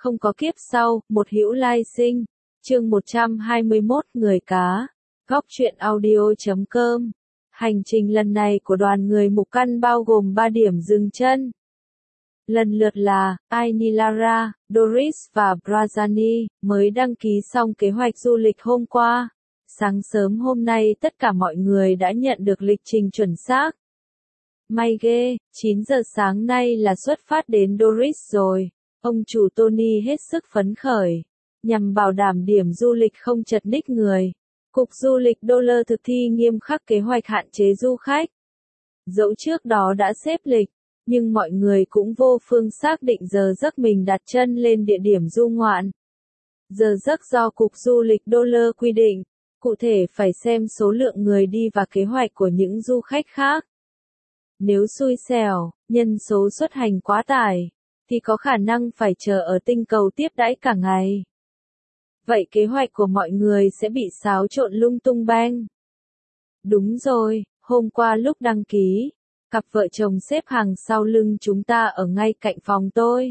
không có kiếp sau, một hữu lai sinh. Chương 121 Người cá. Góc truyện audio.com. Hành trình lần này của đoàn người Mục Căn bao gồm 3 điểm dừng chân. Lần lượt là Ainilara, Doris và Brazani, mới đăng ký xong kế hoạch du lịch hôm qua. Sáng sớm hôm nay tất cả mọi người đã nhận được lịch trình chuẩn xác. May ghê, 9 giờ sáng nay là xuất phát đến Doris rồi. Ông chủ Tony hết sức phấn khởi. Nhằm bảo đảm điểm du lịch không chật ních người, Cục Du lịch Dollar thực thi nghiêm khắc kế hoạch hạn chế du khách. Dẫu trước đó đã xếp lịch, nhưng mọi người cũng vô phương xác định giờ giấc mình đặt chân lên địa điểm du ngoạn. Giờ giấc do Cục Du lịch Dollar quy định, cụ thể phải xem số lượng người đi và kế hoạch của những du khách khác. Nếu xui xẻo, nhân số xuất hành quá tải, thì có khả năng phải chờ ở tinh cầu tiếp đãi cả ngày. Vậy kế hoạch của mọi người sẽ bị xáo trộn lung tung beng. Đúng rồi, hôm qua lúc đăng ký, cặp vợ chồng xếp hàng sau lưng chúng ta ở ngay cạnh phòng tôi.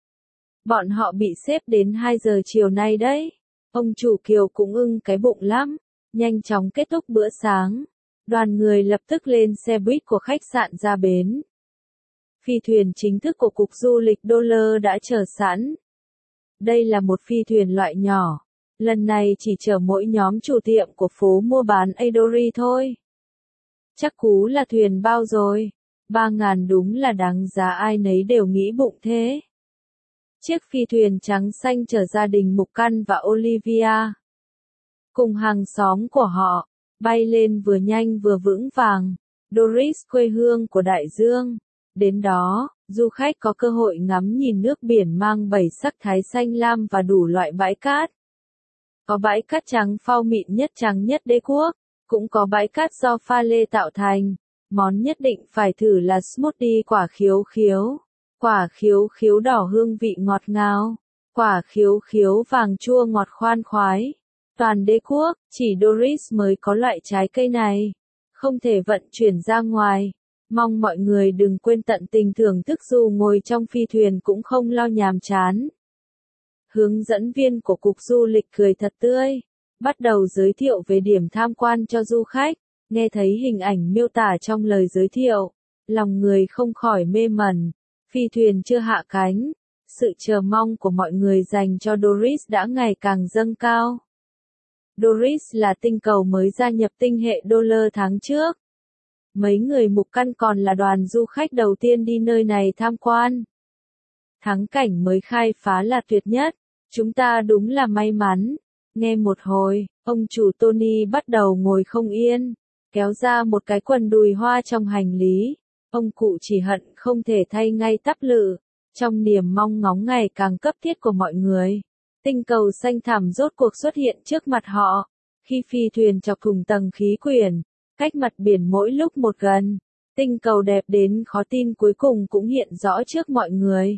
Bọn họ bị xếp đến 2 giờ chiều nay đấy. Ông chủ Kiều cũng ưng cái bụng lắm. Nhanh chóng kết thúc bữa sáng, đoàn người lập tức lên xe buýt của khách sạn ra bến. Phi thuyền chính thức của Cục Du lịch Dollar đã chờ sẵn. Đây là một phi thuyền loại nhỏ. Lần này chỉ chở mỗi nhóm chủ tiệm của phố mua bán Adori thôi. Chắc cú là thuyền bao rồi. 3.000 đúng là đáng giá, ai nấy đều nghĩ bụng thế. Chiếc phi thuyền trắng xanh chở gia đình Mục Căn và Olivia cùng hàng xóm của họ, bay lên vừa nhanh vừa vững vàng. Doris, quê hương của đại dương. Đến đó, du khách có cơ hội ngắm nhìn nước biển mang 7 sắc thái xanh lam và đủ loại bãi cát. Có bãi cát trắng phao mịn nhất trắng nhất đế quốc, cũng có bãi cát do pha lê tạo thành. Món nhất định phải thử là smoothie quả khiếu khiếu. Quả khiếu khiếu đỏ hương vị ngọt ngào, quả khiếu khiếu vàng chua ngọt khoan khoái. Toàn đế quốc, chỉ Doris mới có loại trái cây này. Không thể vận chuyển ra ngoài. Mong mọi người đừng quên tận tình thưởng thức dù ngồi trong phi thuyền cũng không lo nhàm chán. Hướng dẫn viên của Cục Du lịch cười thật tươi. Bắt đầu giới thiệu về điểm tham quan cho du khách. Nghe thấy hình ảnh miêu tả trong lời giới thiệu, lòng người không khỏi mê mẩn. Phi thuyền chưa hạ cánh. Sự chờ mong của mọi người dành cho Doris đã ngày càng dâng cao. Doris là tinh cầu mới gia nhập tinh hệ Dollar tháng trước. Mấy người Mục Căn còn là đoàn du khách đầu tiên đi nơi này tham quan. Thắng cảnh mới khai phá là tuyệt nhất. Chúng ta đúng là may mắn. Nghe một hồi, ông chủ Tony bắt đầu ngồi không yên, kéo ra một cái quần đùi hoa trong hành lý. Ông cụ chỉ hận không thể thay ngay tắp lự. Trong niềm mong ngóng ngày càng cấp thiết của mọi người, tinh cầu xanh thẳm rốt cuộc xuất hiện trước mặt họ. Khi phi thuyền chọc thủng tầng khí quyển, cách mặt biển mỗi lúc một gần, tinh cầu đẹp đến khó tin cuối cùng cũng hiện rõ trước mọi người.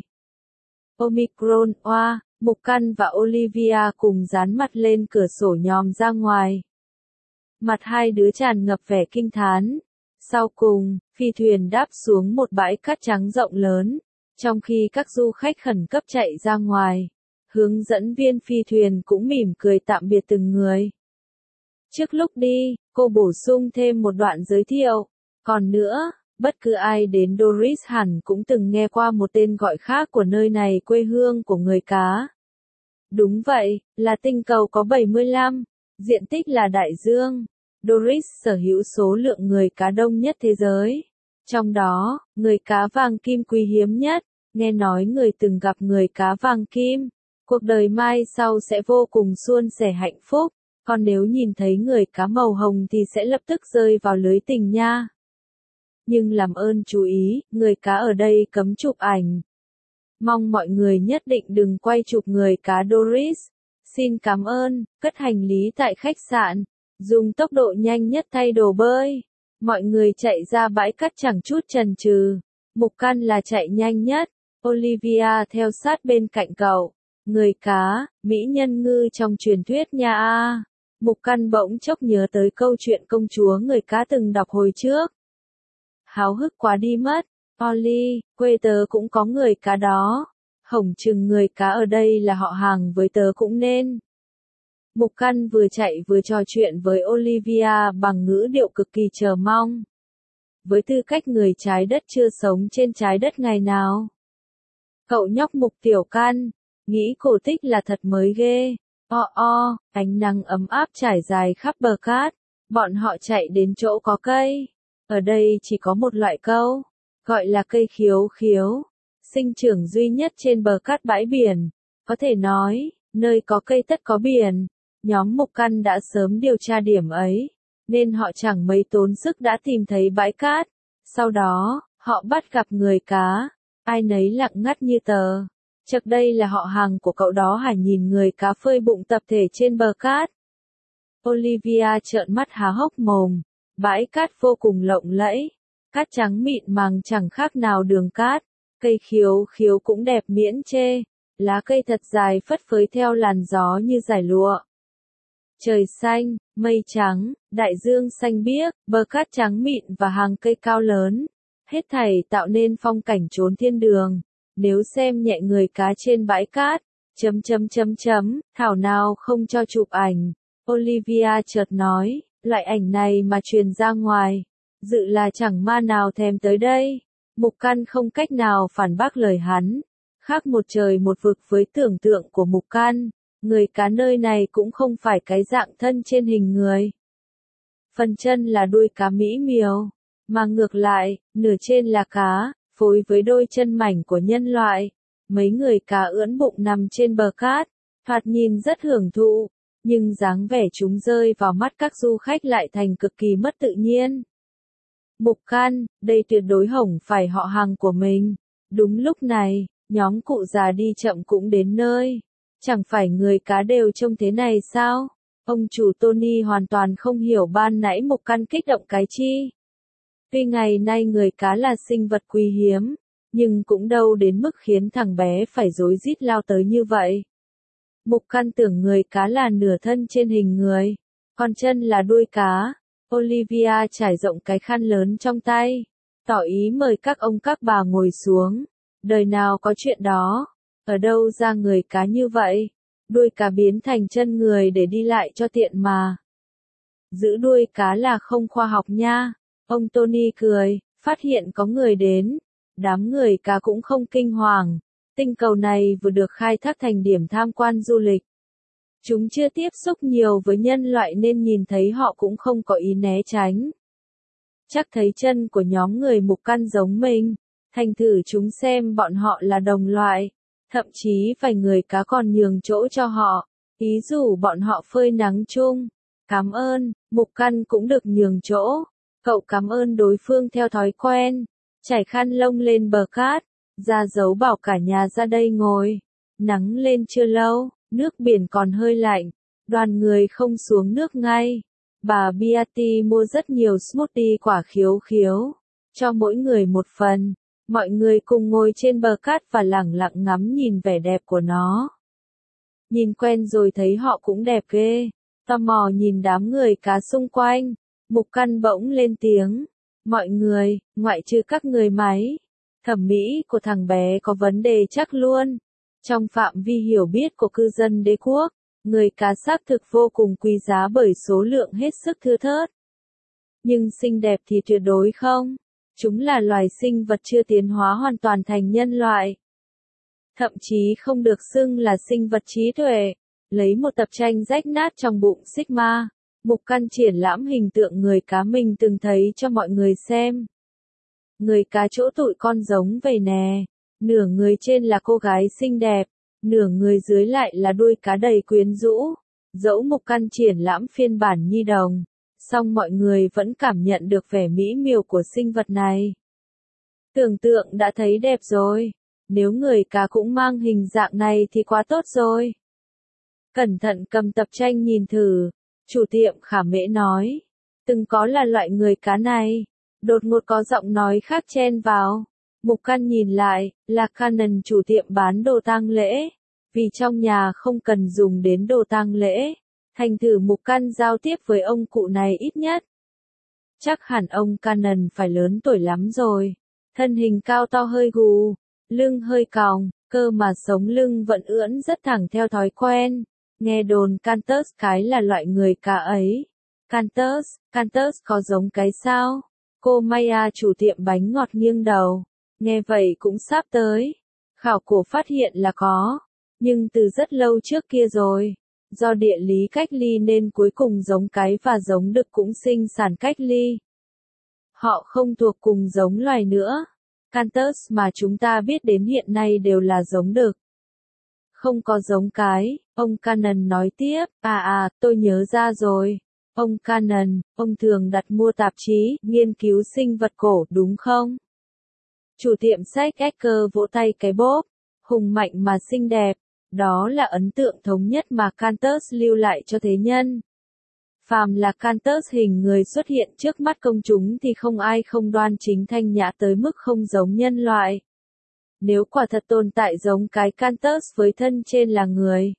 Omicron, oa, Mục Căn và Olivia cùng dán mặt lên cửa sổ nhòm ra ngoài. Mặt hai đứa tràn ngập vẻ kinh thán. Sau cùng, phi thuyền đáp xuống một bãi cát trắng rộng lớn, trong khi các du khách khẩn cấp chạy ra ngoài. Hướng dẫn viên phi thuyền cũng mỉm cười tạm biệt từng người. Trước lúc đi, cô bổ sung thêm một đoạn giới thiệu. Còn nữa, bất cứ ai đến Doris hẳn cũng từng nghe qua một tên gọi khác của nơi này, quê hương của người cá. Đúng vậy, là tinh cầu có 75, diện tích là đại dương. Doris sở hữu số lượng người cá đông nhất thế giới. Trong đó, người cá vàng kim quý hiếm nhất. Nghe nói người từng gặp người cá vàng kim, cuộc đời mai sau sẽ vô cùng suôn sẻ hạnh phúc. Còn nếu nhìn thấy người cá màu hồng thì sẽ lập tức rơi vào lưới tình nha. Nhưng làm ơn chú ý, người cá ở đây cấm chụp ảnh. Mong mọi người nhất định đừng quay chụp người cá Doris. Xin cảm ơn, cất hành lý tại khách sạn. Dùng tốc độ nhanh nhất thay đồ bơi. Mọi người chạy ra bãi cát chẳng chút chần chừ. Mục Căn là chạy nhanh nhất. Olivia theo sát bên cạnh cậu. Người cá, mỹ nhân ngư trong truyền thuyết nha a. Mục Căn bỗng chốc nhớ tới câu chuyện công chúa người cá từng đọc hồi trước. Háo hức quá đi mất. Ollie, quê tớ cũng có người cá đó. Hổng chừng người cá ở đây là họ hàng với tớ cũng nên. Mục Căn vừa chạy vừa trò chuyện với Olivia bằng ngữ điệu cực kỳ chờ mong. Với tư cách người trái đất chưa sống trên trái đất ngày nào. Cậu nhóc Mục Tiểu Căn, nghĩ cổ tích là thật mới ghê. Ánh nắng ấm áp trải dài khắp bờ cát. Bọn họ chạy đến chỗ có cây. Ở đây chỉ có một loại câu, gọi là cây khiếu khiếu. Sinh trưởng duy nhất trên bờ cát bãi biển. Có thể nói, nơi có cây tất có biển. Nhóm Mục Căn đã sớm điều tra điểm ấy, nên họ chẳng mấy tốn sức đã tìm thấy bãi cát. Sau đó, họ bắt gặp người cá, ai nấy lặng ngắt như tờ. Chắc đây là họ hàng của cậu đó hả? Nhìn người cá phơi bụng tập thể trên bờ cát. Olivia trợn mắt há hốc mồm, bãi cát vô cùng lộng lẫy, cát trắng mịn màng chẳng khác nào đường cát, cây khiếu khiếu cũng đẹp miễn chê, lá cây thật dài phất phới theo làn gió như dải lụa. Trời xanh, mây trắng, đại dương xanh biếc, bờ cát trắng mịn và hàng cây cao lớn, hết thảy tạo nên phong cảnh chốn thiên đường. Nếu xem nhẹ người cá trên bãi cát, thảo nào không cho chụp ảnh. Olivia chợt nói, loại ảnh này mà truyền ra ngoài, dự là chẳng ma nào thèm tới đây. Mục Căn không cách nào phản bác lời hắn, khác một trời một vực với tưởng tượng của Mục Căn. Người cá nơi này cũng không phải cái dạng thân trên hình người. Phần chân là đuôi cá mỹ miều, mà ngược lại, nửa trên là cá, phối với đôi chân mảnh của nhân loại. Mấy người cá ưỡn bụng nằm trên bờ cát, thoạt nhìn rất hưởng thụ, nhưng dáng vẻ chúng rơi vào mắt các du khách lại thành cực kỳ mất tự nhiên. Mục Căn, đây tuyệt đối hổng phải họ hàng của mình. Đúng lúc này, nhóm cụ già đi chậm cũng đến nơi. Chẳng phải người cá đều trông thế này sao? Ông chủ Tony hoàn toàn không hiểu ban nãy Mục Căn kích động cái chi. Tuy ngày nay người cá là sinh vật quý hiếm, nhưng cũng đâu đến mức khiến thằng bé phải rối rít lao tới như vậy. Mục Căn tưởng người cá là nửa thân trên hình người, còn chân là đuôi cá. Olivia trải rộng cái khăn lớn trong tay, tỏ ý mời các ông các bà ngồi xuống. Đời nào có chuyện đó, ở đâu ra người cá như vậy, đuôi cá biến thành chân người để đi lại cho tiện mà. Giữ đuôi cá là không khoa học nha. Ông Tony cười, phát hiện có người đến. Đám người cá cũng không kinh hoàng. Tinh cầu này vừa được khai thác thành điểm tham quan du lịch. Chúng chưa tiếp xúc nhiều với nhân loại nên nhìn thấy họ cũng không có ý né tránh. Chắc thấy chân của nhóm người Mục Căn giống mình, thành thử chúng xem bọn họ là đồng loại. Thậm chí vài người cá còn nhường chỗ cho họ, ý rủ bọn họ phơi nắng chung. Cảm ơn, Mục Căn cũng được nhường chỗ. Cậu cảm ơn đối phương theo thói quen, trải khăn lông lên bờ cát, ra dấu bảo cả nhà ra đây ngồi. Nắng lên chưa lâu, nước biển còn hơi lạnh, đoàn người không xuống nước ngay. Bà Beatty mua rất nhiều smoothie quả khiếu khiếu, cho mỗi người một phần. Mọi người cùng ngồi trên bờ cát và lẳng lặng ngắm nhìn vẻ đẹp của nó. Nhìn quen rồi thấy họ cũng đẹp ghê. Tò mò nhìn đám người cá xung quanh, Mục Căn bỗng lên tiếng. Mọi người, ngoại trừ các người máy, thẩm mỹ của thằng bé có vấn đề chắc luôn. Trong phạm vi hiểu biết của cư dân đế quốc, người cá xác thực vô cùng quý giá bởi số lượng hết sức thưa thớt. Nhưng xinh đẹp thì tuyệt đối không. Chúng là loài sinh vật chưa tiến hóa hoàn toàn thành nhân loại. Thậm chí không được xưng là sinh vật trí tuệ. Lấy một tập tranh rách nát trong bụng Sigma, Mục Căn triển lãm hình tượng người cá mình từng thấy cho mọi người xem. Người cá chỗ tụi con giống vậy nè. Nửa người trên là cô gái xinh đẹp, nửa người dưới lại là đuôi cá đầy quyến rũ. Dẫu Mục Căn triển lãm phiên bản nhi đồng, song mọi người vẫn cảm nhận được vẻ mỹ miều của sinh vật này. Tưởng tượng đã thấy đẹp rồi. Nếu người cá cũng mang hình dạng này thì quá tốt rồi. Cẩn thận cầm tập tranh nhìn thử. Chủ tiệm Khả Mễ nói. Từng có là loại người cá này. Đột ngột có giọng nói khác chen vào. Mục Căn nhìn lại, là Cannon chủ tiệm bán đồ tang lễ. Vì trong nhà không cần dùng đến đồ tang lễ, thành thử Mục Căn giao tiếp với ông cụ này ít nhất. Chắc hẳn ông Cannon phải lớn tuổi lắm rồi. Thân hình cao to hơi gù, lưng hơi còng, cơ mà sống lưng vẫn ưỡn rất thẳng theo thói quen. Nghe đồn Cantus cái là loại người cá ấy. Cantus có giống cái sao? Cô Maya chủ tiệm bánh ngọt nghiêng đầu. Nghe vậy cũng sắp tới. Khảo cổ phát hiện là có. Nhưng từ rất lâu trước kia rồi. Do địa lý cách ly nên cuối cùng giống cái và giống đực cũng sinh sản cách ly. Họ không thuộc cùng giống loài nữa. Cantus mà chúng ta biết đến hiện nay đều là giống đực. Không có giống cái, ông Cannon nói tiếp. Tôi nhớ ra rồi. Ông Cannon, ông thường đặt mua tạp chí, nghiên cứu sinh vật cổ, đúng không? Chủ tiệm sách Ecker vỗ tay cái bốp. Hùng mạnh mà xinh đẹp. Đó là ấn tượng thống nhất mà Cantus lưu lại cho thế nhân. Phàm là Cantus hình người xuất hiện trước mắt công chúng thì không ai không đoan chính thanh nhã tới mức không giống nhân loại. Nếu quả thật tồn tại giống cái Cantus với thân trên là người,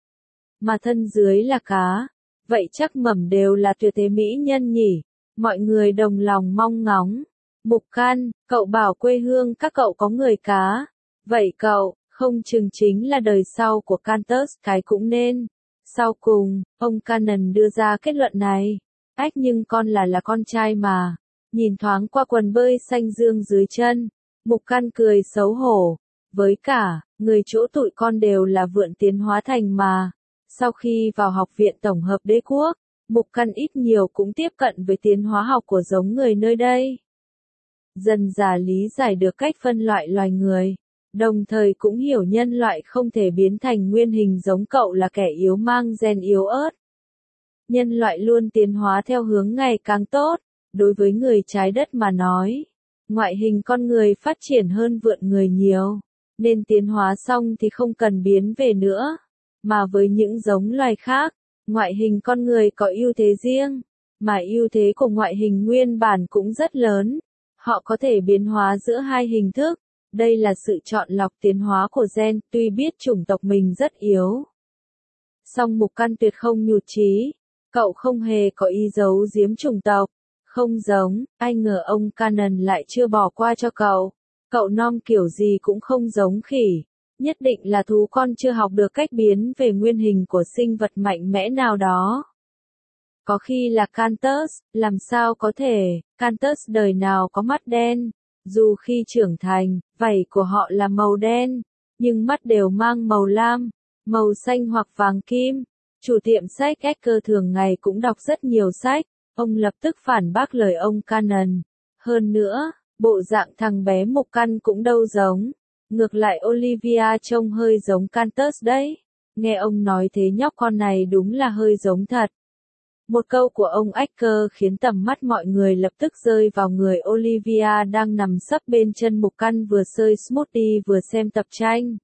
mà thân dưới là cá, vậy chắc mẩm đều là tuyệt thế mỹ nhân nhỉ. Mọi người đồng lòng mong ngóng. Mục Căn, cậu bảo quê hương các cậu có người cá. Vậy cậu, không chừng chính là đời sau của Cantus cái cũng nên. Sau cùng, ông Cannon đưa ra kết luận này. Nhưng con là con trai mà. Nhìn thoáng qua quần bơi xanh dương dưới chân. Mục Căn cười xấu hổ. Với cả, người chỗ tụi con đều là vượn tiến hóa thành mà. Sau khi vào học viện tổng hợp đế quốc, Mục Căn ít nhiều cũng tiếp cận với tiến hóa học của giống người nơi đây. Dần dà lý giải được cách phân loại loài người. Đồng thời cũng hiểu nhân loại không thể biến thành nguyên hình giống cậu là kẻ yếu mang gen yếu ớt. Nhân loại luôn tiến hóa theo hướng ngày càng tốt. Đối với người trái đất mà nói, ngoại hình con người phát triển hơn vượn người nhiều, nên tiến hóa xong thì không cần biến về nữa. Mà với những giống loài khác, ngoại hình con người có ưu thế riêng, mà ưu thế của ngoại hình nguyên bản cũng rất lớn. Họ có thể biến hóa giữa hai hình thức. Đây là sự chọn lọc tiến hóa của gen, tuy biết chủng tộc mình rất yếu. Song Mục Căn tuyệt không nhụt chí. Cậu không hề có ý giấu giếm chủng tộc. Không giống, ai ngờ ông Cannon lại chưa bỏ qua cho cậu. Cậu nom kiểu gì cũng không giống khỉ. Nhất định là thú con chưa học được cách biến về nguyên hình của sinh vật mạnh mẽ nào đó. Có khi là Cantus, làm sao có thể, Cantus đời nào có mắt đen. Dù khi trưởng thành, vảy của họ là màu đen, nhưng mắt đều mang màu lam, màu xanh hoặc vàng kim. Chủ tiệm sách Ecker thường ngày cũng đọc rất nhiều sách. Ông lập tức phản bác lời ông Cannon. Hơn nữa, bộ dạng thằng bé Mục Căn cũng đâu giống. Ngược lại Olivia trông hơi giống Cantus đấy. Nghe ông nói thế nhóc con này đúng là hơi giống thật. Một câu của ông Ecker khiến tầm mắt mọi người lập tức rơi vào người Olivia đang nằm sấp bên chân Mục Căn vừa xơi smoothie vừa xem tập tranh.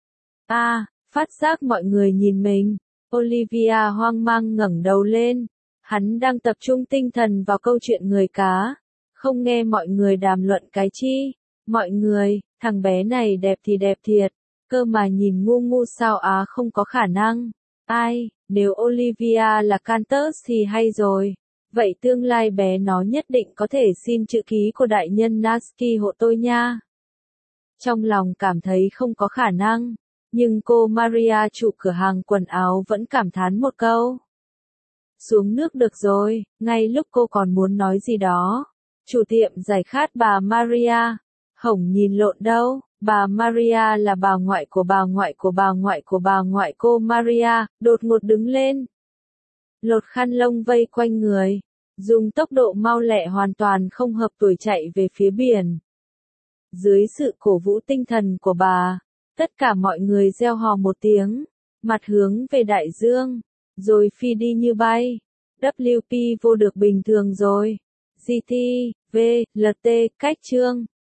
Phát giác mọi người nhìn mình. Olivia hoang mang ngẩng đầu lên. Hắn đang tập trung tinh thần vào câu chuyện người cá. Không nghe mọi người đàm luận cái chi. Mọi người, thằng bé này đẹp thì đẹp thiệt. Cơ mà nhìn ngu ngu sao không có khả năng. Nếu Olivia là Cantus thì hay rồi. Vậy tương lai bé nó nhất định có thể xin chữ ký của đại nhân Natsuki hộ tôi nha. Trong lòng cảm thấy không có khả năng. Nhưng cô Maria chủ cửa hàng quần áo vẫn cảm thán một câu. Xuống nước được rồi, ngay lúc cô còn muốn nói gì đó. Chủ tiệm giải khát bà Maria. Hổng nhìn lộn đâu, bà Maria là bà ngoại của bà ngoại của bà ngoại của bà ngoại cô Maria, đột ngột đứng lên. Lột khăn lông vây quanh người, dùng tốc độ mau lẹ hoàn toàn không hợp tuổi chạy về phía biển. Dưới sự cổ vũ tinh thần của bà, tất cả mọi người reo hò một tiếng, mặt hướng về đại dương, rồi phi đi như bay. WP vô được bình thường rồi. GT, V, LT, cách chương.